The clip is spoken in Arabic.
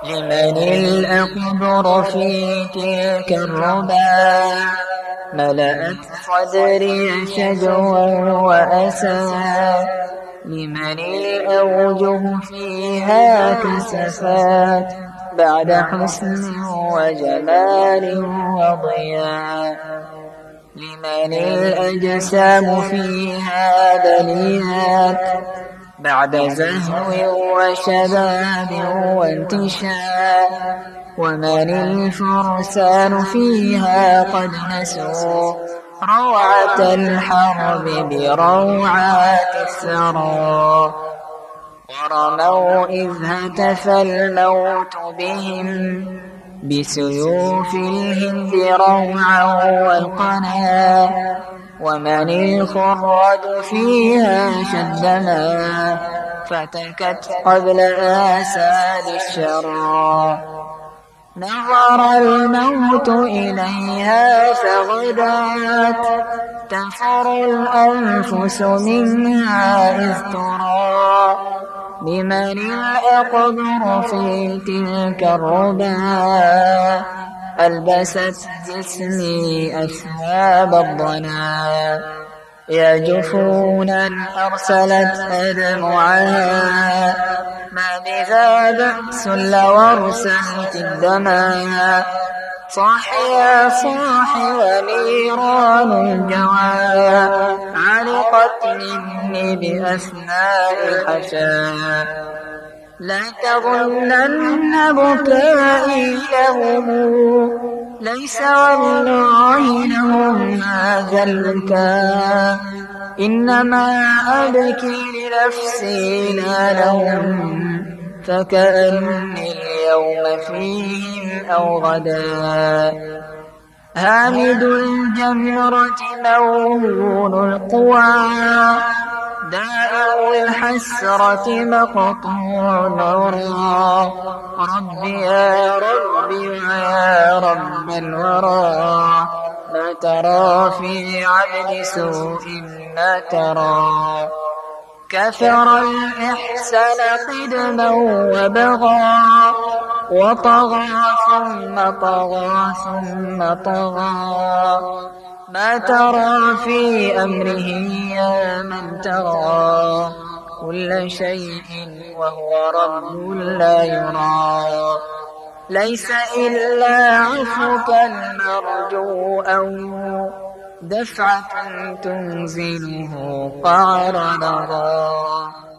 لمن الأقدر في تلك الربا ملأت صدري شجوا وأسى. لمن الأوجه فيها كسفات بعد حسن وجمال وضياء. لمن الأجسام فيها بليات بعد زهو وشباب وانتشاء. ومن الفرسان فيها قد نسوا روعة الحرب بروعات الثرى. ورموا إذ هتف الموت بهم بسيوف الهند روعا والقنا. ومن الخرد فيها شدما فتكت قبل آساد الشرى. نظر الموت إليها فغدات تفر الأنفس منها إذ ترى. لمن الأقدر في تلك الربا ألبست جسمي أثواب الضنا. يا جفونا أرسلت أدمعها ما بذا بأس لو أرسلت الدما. صاح يا صاح ونيران الجوى علقت مني بأثناء الحشا. لا تظنن بكائي لهم ليس والله لهم هذا البكاء. إنما أبكي لنفسي لا لهم فكأني اليوم فيهم أو غدا. هامد الجمرة موهون القوى داء الحسرة مقطوع العرى. ربي يا ربي ويا رب الورى ما ترى في عبد سوء ما ترى. كثر الإحسان قدما وبغى وطغى ثم طغى ثم طغى. ما ترى في أمره يا من ترى كل شيء وهو رب لا يرى. ليس إلا عفوك المرجو أو دفعة تنزله قعر نظى.